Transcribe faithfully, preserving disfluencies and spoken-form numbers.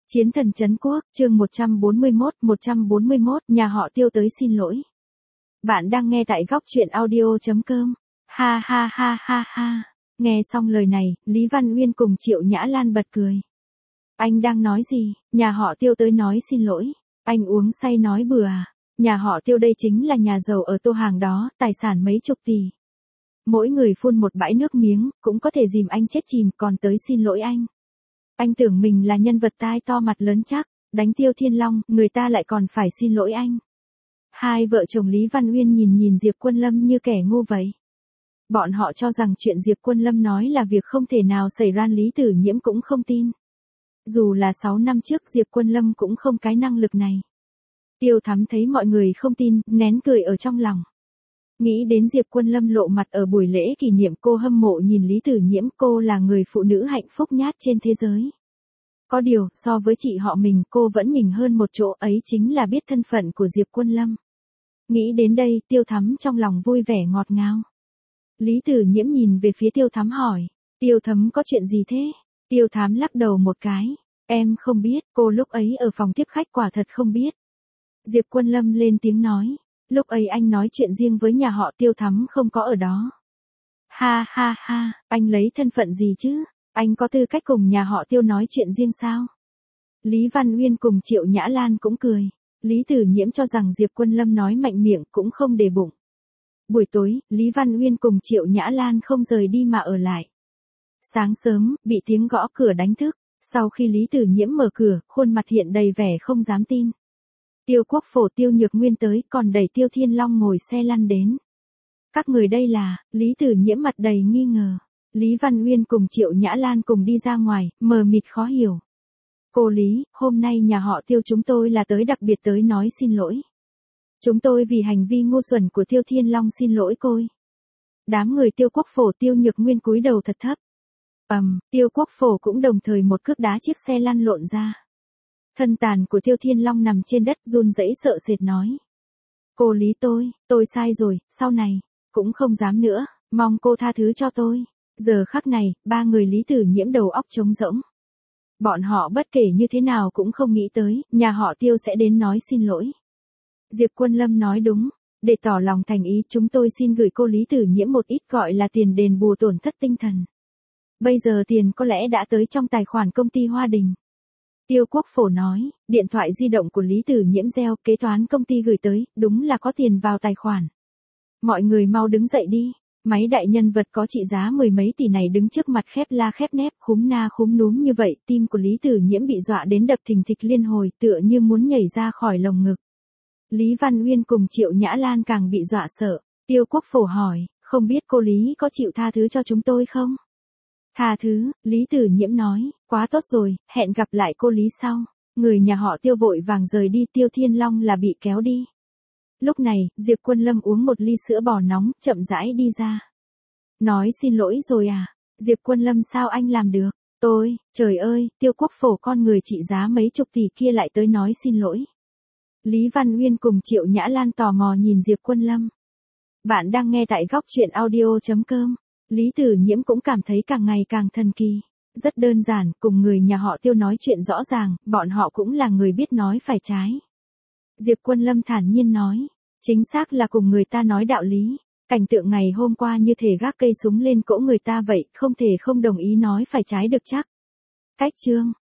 Chiến thần trấn quốc, chương một trăm bốn mươi mốt, một trăm bốn mươi mốt, nhà họ Tiêu tới xin lỗi. Bạn đang nghe tại góc truyện audio chấm com. Ha ha ha ha ha. Nghe xong lời này, Lý Văn Uyên cùng Triệu Nhã Lan bật cười. Anh đang nói gì? Nhà họ Tiêu tới nói xin lỗi. Anh uống say nói bừa à? Nhà họ Tiêu đây chính là nhà giàu ở Tô Hàng đó, tài sản mấy chục tỷ. Mỗi người phun một bãi nước miếng, cũng có thể dìm anh chết chìm, còn tới xin lỗi anh. Anh tưởng mình là nhân vật tai to mặt lớn chắc, đánh Tiêu Thiên Long, người ta lại còn phải xin lỗi anh. Hai vợ chồng Lý Văn Uyên nhìn nhìn Diệp Quân Lâm như kẻ ngu vậy. Bọn họ cho rằng chuyện Diệp Quân Lâm nói là việc không thể nào xảy ra, Lý Tử Nhiễm cũng không tin. Dù là sáu năm trước Diệp Quân Lâm cũng không cái năng lực này. Tiêu Thắm thấy mọi người không tin, nén cười ở trong lòng. Nghĩ đến Diệp Quân Lâm lộ mặt ở buổi lễ kỷ niệm, cô hâm mộ nhìn Lý Tử Nhiễm, cô là người phụ nữ hạnh phúc nhất trên thế giới. Có điều, so với chị họ mình, cô vẫn nhỉnh hơn một chỗ, ấy chính là biết thân phận của Diệp Quân Lâm. Nghĩ đến đây, Tiêu Thắm trong lòng vui vẻ ngọt ngào. Lý Tử Nhiễm nhìn về phía Tiêu Thắm hỏi, Tiêu Thắm có chuyện gì thế? Tiêu Thắm lắc đầu một cái, em không biết, cô lúc ấy ở phòng tiếp khách quả thật không biết. Diệp Quân Lâm lên tiếng nói, lúc ấy anh nói chuyện riêng với nhà họ Tiêu, Thắm không có ở đó. Ha ha ha, anh lấy thân phận gì chứ? Anh có tư cách cùng nhà họ Tiêu nói chuyện riêng sao? Lý Văn Uyên cùng Triệu Nhã Lan cũng cười. Lý Tử Nhiễm cho rằng Diệp Quân Lâm nói mạnh miệng, cũng không để bụng. Buổi tối, Lý Văn Uyên cùng Triệu Nhã Lan không rời đi mà ở lại. Sáng sớm, bị tiếng gõ cửa đánh thức. Sau khi Lý Tử Nhiễm mở cửa, khuôn mặt hiện đầy vẻ không dám tin. Tiêu Quốc Phổ Tiêu Nhược Nguyên tới, còn đẩy Tiêu Thiên Long ngồi xe lăn đến. Các người đây là? Lý Tử Nhiễm mặt đầy nghi ngờ. Lý Văn Uyên cùng Triệu Nhã Lan cùng đi ra ngoài, mờ mịt khó hiểu. Cô Lý, hôm nay nhà họ Tiêu chúng tôi là tới đặc biệt tới nói xin lỗi. Chúng tôi vì hành vi ngu xuẩn của Tiêu Thiên Long xin lỗi cô. Đám người Tiêu Quốc Phổ Tiêu Nhược Nguyên cúi đầu thật thấp. Ầm, um, Tiêu Quốc Phổ cũng đồng thời một cước đá chiếc xe lăn lộn ra. Thân tàn của Tiêu Thiên Long nằm trên đất run rẩy sợ sệt nói. Cô Lý tôi, tôi sai rồi, sau này, cũng không dám nữa, mong cô tha thứ cho tôi. Giờ khắc này, ba người Lý Tử Nhiễm đầu óc trống rỗng. Bọn họ bất kể như thế nào cũng không nghĩ tới, nhà họ Tiêu sẽ đến nói xin lỗi. Diệp Quân Lâm nói đúng, để tỏ lòng thành ý chúng tôi xin gửi cô Lý Tử Nhiễm một ít gọi là tiền đền bù tổn thất tinh thần. Bây giờ tiền có lẽ đã tới trong tài khoản công ty Hoa Đình. Tiêu Quốc Phổ nói, điện thoại di động của Lý Tử Nhiễm reo, kế toán công ty gửi tới, đúng là có tiền vào tài khoản. Mọi người mau đứng dậy đi, máy đại nhân vật có trị giá mười mấy tỷ này đứng trước mặt khép la khép nép, khúm na khúm núm như vậy, tim của Lý Tử Nhiễm bị dọa đến đập thình thịch liên hồi, tựa như muốn nhảy ra khỏi lồng ngực. Lý Văn Uyên cùng Triệu Nhã Lan càng bị dọa sợ. Tiêu Quốc Phổ hỏi, không biết cô Lý có chịu tha thứ cho chúng tôi không? Tha thứ, Lý Tử Nhiễm nói, quá tốt rồi, hẹn gặp lại cô Lý sau. Người nhà họ Tiêu vội vàng rời đi, Tiêu Thiên Long là bị kéo đi. Lúc này, Diệp Quân Lâm uống một ly sữa bò nóng, chậm rãi đi ra. Nói xin lỗi rồi à? Diệp Quân Lâm sao anh làm được? Tôi, trời ơi, Tiêu Quốc Phổ con người trị giá mấy chục tỷ kia lại tới nói xin lỗi. Lý Văn Uyên cùng Triệu Nhã Lan tò mò nhìn Diệp Quân Lâm. Bạn đang nghe tại góc truyện audio chấm com. Lý Tử Nhiễm cũng cảm thấy càng ngày càng thần kỳ. Rất đơn giản, cùng người nhà họ Tiêu nói chuyện rõ ràng, bọn họ cũng là người biết nói phải trái. Diệp Quân Lâm thản nhiên nói, chính xác là cùng người ta nói đạo lý. Cảnh tượng ngày hôm qua như thể gác cây súng lên cỗ người ta vậy, không thể không đồng ý nói phải trái được chắc. Cách chương